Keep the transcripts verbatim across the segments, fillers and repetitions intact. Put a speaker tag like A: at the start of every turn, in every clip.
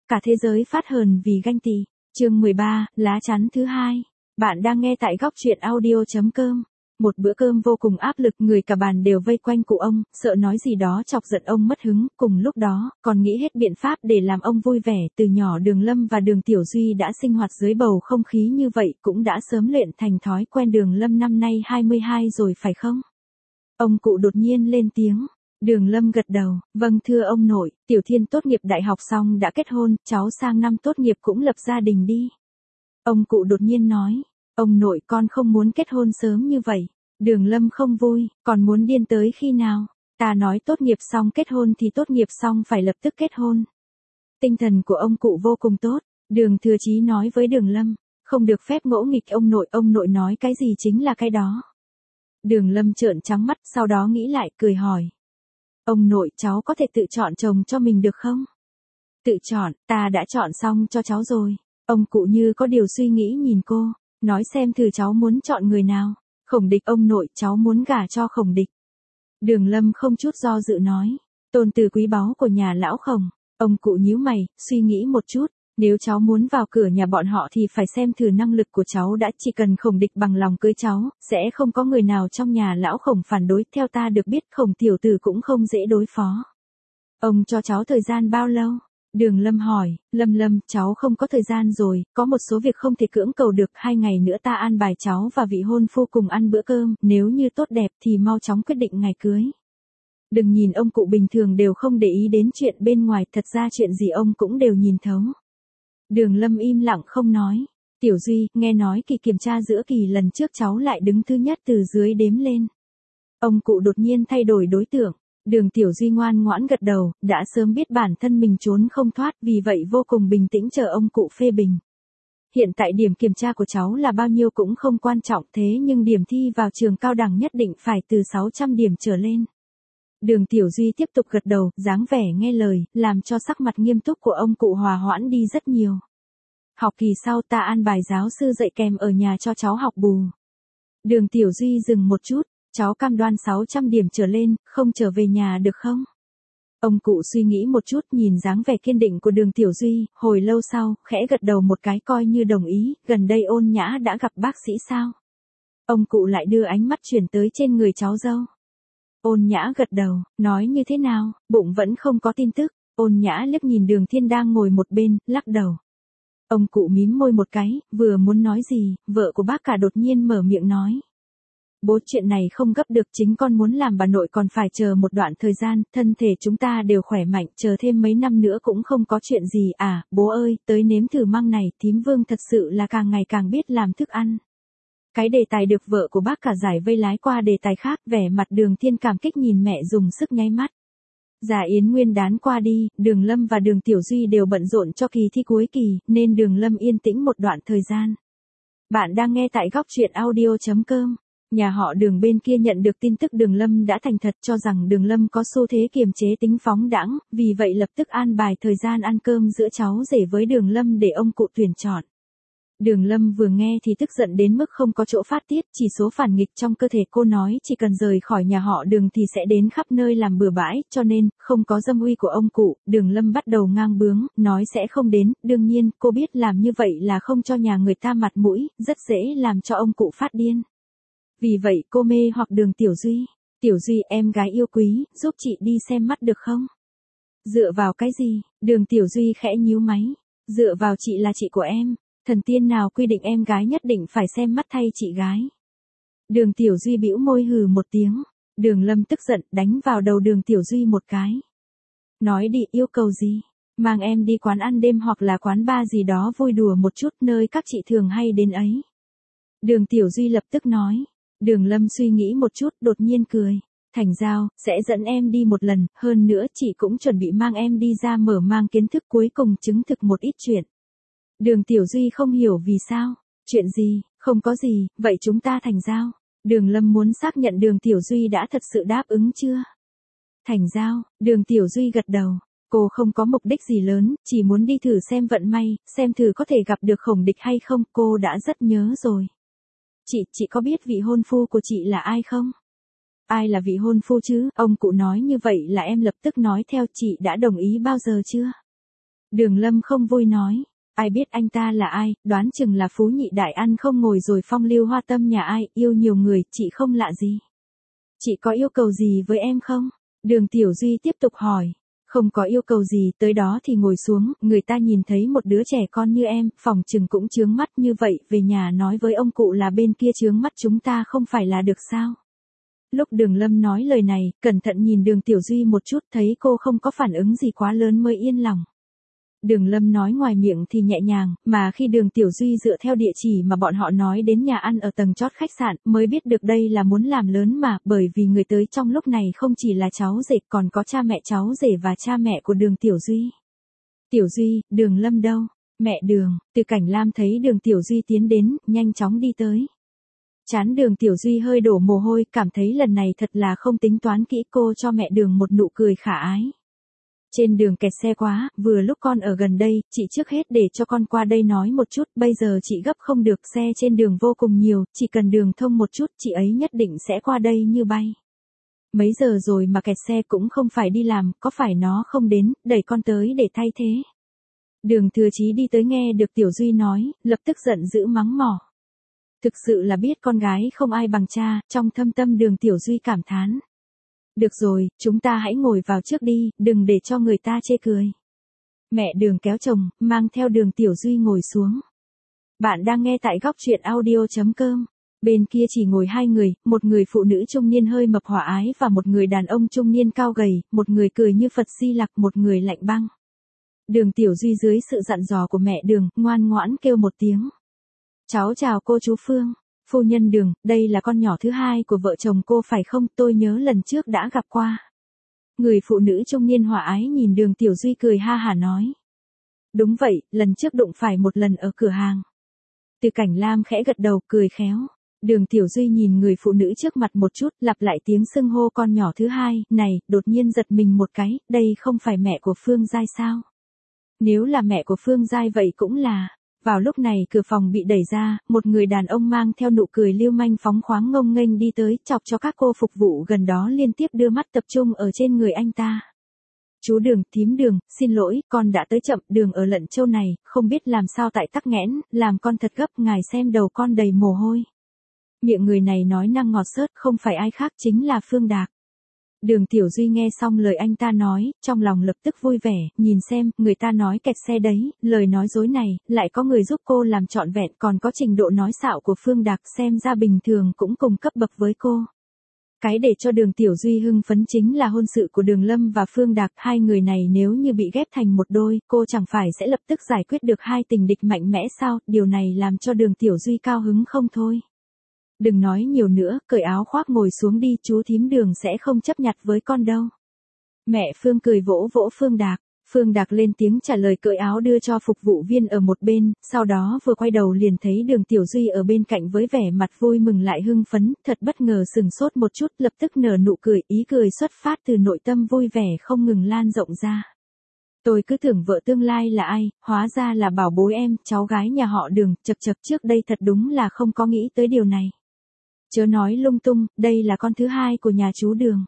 A: cả thế giới phát hờn vì ganh tị. Chương mười ba, lá chắn thứ hai. Bạn đang nghe tại góc truyện audio chấm com. Một bữa cơm vô cùng áp lực, người cả bàn đều vây quanh cụ ông, sợ nói gì đó chọc giận ông mất hứng, cùng lúc đó, còn nghĩ hết biện pháp để làm ông vui vẻ. Từ nhỏ Đường Lâm và Đường Tiểu Duy đã sinh hoạt dưới bầu không khí như vậy, cũng đã sớm luyện thành thói quen. Đường Lâm năm nay hai mươi hai rồi phải không? Ông cụ đột nhiên lên tiếng. Đường Lâm gật đầu, vâng thưa ông nội, Tiểu Thiên tốt nghiệp đại học xong đã kết hôn, cháu sang năm tốt nghiệp cũng lập gia đình đi. Ông cụ đột nhiên nói, ông nội con không muốn kết hôn sớm như vậy. Đường Lâm không vui, còn muốn điên tới khi nào? Ta nói tốt nghiệp xong kết hôn thì tốt nghiệp xong phải lập tức kết hôn. Tinh thần của ông cụ vô cùng tốt, Đường Thừa Chí nói với Đường Lâm, không được phép ngỗ nghịch ông nội, ông nội nói cái gì chính là cái đó. Đường Lâm trợn trắng mắt, sau đó nghĩ lại, cười hỏi. Ông nội, cháu có thể tự chọn chồng cho mình được không? Tự chọn, ta đã chọn xong cho cháu rồi. Ông cụ như có điều suy nghĩ nhìn cô, nói xem thử cháu muốn chọn người nào. Khổng Địch. Ông nội, cháu muốn gả cho Khổng Địch. Đường Lâm không chút do dự nói, tôn tử quý báu của nhà lão Khổng. Ông cụ nhíu mày, suy nghĩ một chút, nếu cháu muốn vào cửa nhà bọn họ thì phải xem thử năng lực của cháu đã, chỉ cần Khổng Địch bằng lòng cưới cháu, sẽ không có người nào trong nhà lão Khổng phản đối. Theo ta được biết Khổng tiểu tử cũng không dễ đối phó. Ông cho cháu thời gian bao lâu? Đường Lâm hỏi. Lâm Lâm, cháu không có thời gian rồi, có một số việc không thể cưỡng cầu được, hai ngày nữa ta an bài cháu và vị hôn phu cùng ăn bữa cơm, nếu như tốt đẹp thì mau chóng quyết định ngày cưới. Đừng nhìn ông cụ bình thường đều không để ý đến chuyện bên ngoài, thật ra chuyện gì ông cũng đều nhìn thấu. Đường Lâm im lặng không nói. Tiểu Duy, nghe nói kỳ kiểm tra giữa kỳ lần trước cháu lại đứng thứ nhất từ dưới đếm lên. Ông cụ đột nhiên thay đổi đối tượng. Đường Tiểu Duy ngoan ngoãn gật đầu, đã sớm biết bản thân mình trốn không thoát, vì vậy vô cùng bình tĩnh chờ ông cụ phê bình. Hiện tại điểm kiểm tra của cháu là bao nhiêu cũng không quan trọng, thế nhưng điểm thi vào trường cao đẳng nhất định phải từ sáu trăm điểm trở lên. Đường Tiểu Duy tiếp tục gật đầu, dáng vẻ nghe lời, làm cho sắc mặt nghiêm túc của ông cụ hòa hoãn đi rất nhiều. Học kỳ sau ta an bài giáo sư dạy kèm ở nhà cho cháu học bù. Đường Tiểu Duy dừng một chút, cháu cam đoan sáu trăm điểm trở lên, không trở về nhà được không? Ông cụ suy nghĩ một chút, nhìn dáng vẻ kiên định của Đường Tiểu Duy, hồi lâu sau, khẽ gật đầu một cái coi như đồng ý. Gần đây Ôn Nhã đã gặp bác sĩ sao? Ông cụ lại đưa ánh mắt chuyển tới trên người cháu dâu. Ôn Nhã gật đầu, nói như thế nào, bụng vẫn không có tin tức. Ôn Nhã liếc nhìn Đường Thiên đang ngồi một bên, lắc đầu. Ông cụ mím môi một cái, vừa muốn nói gì, vợ của bác cả đột nhiên mở miệng nói. Bố, chuyện này không gấp được, chính con muốn làm bà nội còn phải chờ một đoạn thời gian, thân thể chúng ta đều khỏe mạnh, chờ thêm mấy năm nữa cũng không có chuyện gì. À, bố ơi, tới nếm thử măng này, thím Vương thật sự là càng ngày càng biết làm thức ăn. Cái đề tài được vợ của bác cả giải vây lái qua đề tài khác, vẻ mặt Đường Thiên cảm kích nhìn mẹ dùng sức nháy mắt. Dạ yến nguyên đán qua đi, Đường Lâm và Đường Tiểu Duy đều bận rộn cho kỳ thi cuối kỳ, nên Đường Lâm yên tĩnh một đoạn thời gian. Bạn đang nghe tại góc truyện audio chấm com. Nhà họ Đường bên kia nhận được tin tức Đường Lâm đã thành thật, cho rằng Đường Lâm có xu thế kiềm chế tính phóng đãng, vì vậy lập tức an bài thời gian ăn cơm giữa cháu rể với Đường Lâm để ông cụ tuyển chọn. Đường Lâm vừa nghe thì tức giận đến mức không có chỗ phát tiết, chỉ số phản nghịch trong cơ thể cô nói chỉ cần rời khỏi nhà họ Đường thì sẽ đến khắp nơi làm bừa bãi, cho nên, không có dâm uy của ông cụ, Đường Lâm bắt đầu ngang bướng, nói sẽ không đến. Đương nhiên, cô biết làm như vậy là không cho nhà người ta mặt mũi, rất dễ làm cho ông cụ phát điên. Vì vậy cô mê hoặc Đường Tiểu Duy. Tiểu Duy, em gái yêu quý, giúp chị đi xem mắt được không? Dựa vào cái gì? Đường Tiểu Duy khẽ nhíu máy. Dựa vào chị là chị của em. Thần tiên nào quy định em gái nhất định phải xem mắt thay chị gái? Đường Tiểu Duy bĩu môi hừ một tiếng. Đường Lâm tức giận, đánh vào đầu Đường Tiểu Duy một cái. Nói đi, yêu cầu gì? Mang em đi quán ăn đêm hoặc là quán bar gì đó vui đùa một chút, nơi các chị thường hay đến ấy. Đường Tiểu Duy lập tức nói. Đường Lâm suy nghĩ một chút, đột nhiên cười. Thành Giao, sẽ dẫn em đi một lần, hơn nữa chị cũng chuẩn bị mang em đi ra mở mang kiến thức, cuối cùng chứng thực một ít chuyện. Đường Tiểu Duy không hiểu vì sao. Chuyện gì? Không có gì, vậy chúng ta thành giao. Đường Lâm muốn xác nhận Đường Tiểu Duy đã thật sự đáp ứng chưa. Thành giao, Đường Tiểu Duy gật đầu. Cô không có mục đích gì lớn, chỉ muốn đi thử xem vận may, xem thử có thể gặp được Khổng Địch hay không, cô đã rất nhớ rồi. Chị, chị có biết vị hôn phu của chị là ai không? Ai là vị hôn phu chứ? Ông cụ nói như vậy là em lập tức nói theo, chị đã đồng ý bao giờ chưa? Đường Lâm không vui nói. Ai biết anh ta là ai, đoán chừng là phú nhị đại ăn không ngồi rồi phong lưu hoa tâm nhà ai, yêu nhiều người, chị không lạ gì. Chị có yêu cầu gì với em không? Đường Tiểu Duy tiếp tục hỏi. Không có yêu cầu gì, tới đó thì ngồi xuống, người ta nhìn thấy một đứa trẻ con như em, phòng chừng cũng chướng mắt như vậy, về nhà nói với ông cụ là bên kia chướng mắt chúng ta không phải là được sao? Lúc Đường Lâm nói lời này, cẩn thận nhìn Đường Tiểu Duy một chút, thấy cô không có phản ứng gì quá lớn mới yên lòng. Đường Lâm nói ngoài miệng thì nhẹ nhàng, mà khi Đường Tiểu Duy dựa theo địa chỉ mà bọn họ nói đến nhà ăn ở tầng chót khách sạn, mới biết được đây là muốn làm lớn mà, bởi vì người tới trong lúc này không chỉ là cháu rể, còn có cha mẹ cháu rể và cha mẹ của Đường Tiểu Duy. Tiểu Duy, Đường Lâm đâu? Mẹ Đường, Từ Cảnh Lam thấy Đường Tiểu Duy tiến đến, nhanh chóng đi tới. Trán Đường Tiểu Duy hơi đổ mồ hôi, cảm thấy lần này thật là không tính toán kỹ, cô cho mẹ Đường một nụ cười khả ái. Trên đường kẹt xe quá, vừa lúc con ở gần đây, chị trước hết để cho con qua đây nói một chút, bây giờ chị gấp không được, xe trên đường vô cùng nhiều, chỉ cần đường thông một chút, chị ấy nhất định sẽ qua đây như bay. Mấy giờ rồi mà kẹt xe cũng không phải đi làm, có phải nó không đến, đẩy con tới để thay thế. Đường Thừa Chí đi tới nghe được Tiểu Duy nói, lập tức giận dữ mắng mỏ. Thực sự là biết con gái không ai bằng cha, trong thâm tâm Đường Tiểu Duy cảm thán. Được rồi, chúng ta hãy ngồi vào trước đi, đừng để cho người ta chê cười. Mẹ Đường kéo chồng, mang theo Đường Tiểu Duy ngồi xuống. Bạn đang nghe tại góc truyện audio chấm com. Bên kia chỉ ngồi hai người, một người phụ nữ trung niên hơi mập hỏa ái và một người đàn ông trung niên cao gầy, một người cười như Phật Di Lặc, một người lạnh băng. Đường Tiểu Duy dưới sự dặn dò của mẹ Đường, ngoan ngoãn kêu một tiếng. Cháu chào cô chú Phương. Phu nhân Đường, đây là con nhỏ thứ hai của vợ chồng cô phải không, tôi nhớ lần trước đã gặp qua. Người phụ nữ trung niên hòa ái nhìn Đường Tiểu Duy cười ha hả nói. Đúng vậy, lần trước đụng phải một lần ở cửa hàng. Từ Cảnh Lam khẽ gật đầu cười khéo. Đường Tiểu Duy nhìn người phụ nữ trước mặt một chút, lặp lại tiếng xưng hô con nhỏ thứ hai, này, đột nhiên giật mình một cái, đây không phải mẹ của Phương Giai sao? Nếu là mẹ của Phương Giai vậy cũng là. Vào lúc này cửa phòng bị đẩy ra, một người đàn ông mang theo nụ cười lưu manh phóng khoáng ngông nghênh đi tới, chọc cho các cô phục vụ gần đó liên tiếp đưa mắt tập trung ở trên người anh ta. Chú Đường, thím Đường, xin lỗi, con đã tới chậm, Đường ở Lận Châu này, không biết làm sao tại tắc nghẽn, làm con thật gấp, ngài xem đầu con đầy mồ hôi. Miệng người này nói năng ngọt xớt, không phải ai khác chính là Phương Đạc. Đường Tiểu Duy nghe xong lời anh ta nói, trong lòng lập tức vui vẻ, nhìn xem, người ta nói kẹt xe đấy, lời nói dối này, lại có người giúp cô làm trọn vẹn, còn có trình độ nói xạo của Phương Đạc xem ra bình thường cũng cùng cấp bậc với cô. Cái để cho Đường Tiểu Duy hưng phấn chính là hôn sự của Đường Lâm và Phương Đạc, hai người này nếu như bị ghép thành một đôi, cô chẳng phải sẽ lập tức giải quyết được hai tình địch mạnh mẽ sao, điều này làm cho Đường Tiểu Duy cao hứng không thôi. Đừng nói nhiều nữa, cởi áo khoác ngồi xuống đi, chú thím Đường sẽ không chấp nhặt với con đâu. Mẹ Phương cười vỗ vỗ Phương Đạc, Phương Đạc lên tiếng trả lời cởi áo đưa cho phục vụ viên ở một bên, sau đó vừa quay đầu liền thấy Đường Tiểu Duy ở bên cạnh với vẻ mặt vui mừng lại hưng phấn, thật bất ngờ sừng sốt một chút, lập tức nở nụ cười, ý cười xuất phát từ nội tâm vui vẻ không ngừng lan rộng ra. Tôi cứ tưởng vợ tương lai là ai, hóa ra là bảo bối em, cháu gái nhà họ Đường, chật chật trước đây thật đúng là không có nghĩ tới điều này. Chớ nói lung tung, đây là con thứ hai của nhà chú Đường.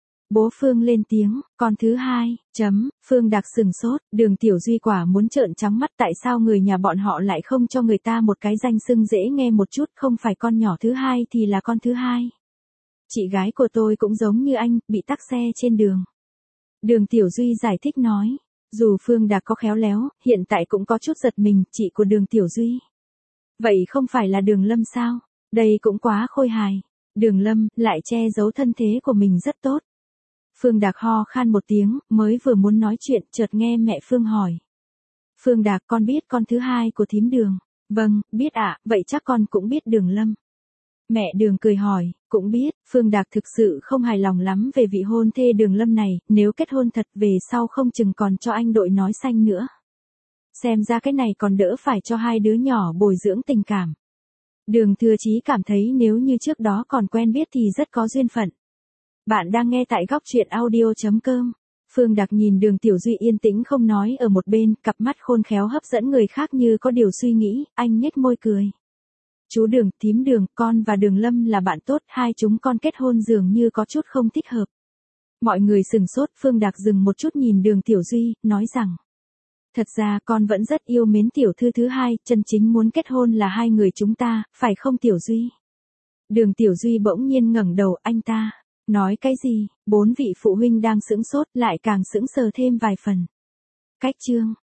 A: Bố Phương lên tiếng, con thứ hai, chấm, Phương Đạc sừng sốt, Đường Tiểu Duy quả muốn trợn trắng mắt tại sao người nhà bọn họ lại không cho người ta một cái danh xưng dễ nghe một chút, không phải con nhỏ thứ hai thì là con thứ hai. Chị gái của tôi cũng giống như anh, bị tắc xe trên đường. Đường Tiểu Duy giải thích nói, dù Phương Đạc có khéo léo, hiện tại cũng có chút giật mình, chị của Đường Tiểu Duy. Vậy không phải là Đường Lâm sao? Đây cũng quá khôi hài. Đường Lâm lại che giấu thân thế của mình rất tốt. Phương Đạc ho khan một tiếng, mới vừa muốn nói chuyện, chợt nghe mẹ Phương hỏi. Phương Đạc, con biết con thứ hai của thím Đường. Vâng, biết ạ, vậy chắc con cũng biết Đường Lâm. Mẹ Đường cười hỏi, cũng biết, Phương Đạc thực sự không hài lòng lắm về vị hôn thê Đường Lâm này, nếu kết hôn thật về sau không chừng còn cho anh đội nói xanh nữa. Xem ra cái này còn đỡ phải cho hai đứa nhỏ bồi dưỡng tình cảm. Đường Thừa Chí cảm thấy nếu như trước đó còn quen biết thì rất có duyên phận. Bạn đang nghe tại góc truyện audio chấm com. Phương Đạc nhìn Đường Tiểu Duy yên tĩnh không nói ở một bên, cặp mắt khôn khéo hấp dẫn người khác như có điều suy nghĩ, anh nhếch môi cười. Chú Đường, thím Đường, con và Đường Lâm là bạn tốt, hai chúng con kết hôn dường như có chút không thích hợp. Mọi người sừng sốt, Phương Đạc dừng một chút nhìn Đường Tiểu Duy, nói rằng. Thật ra con vẫn rất yêu mến tiểu thư thứ hai, chân chính muốn kết hôn là hai người chúng ta, phải không Tiểu Duy? Đường Tiểu Duy bỗng nhiên ngẩng đầu, anh ta nói cái gì? Bốn vị phụ huynh đang sững sốt lại càng sững sờ thêm vài phần. Cách chương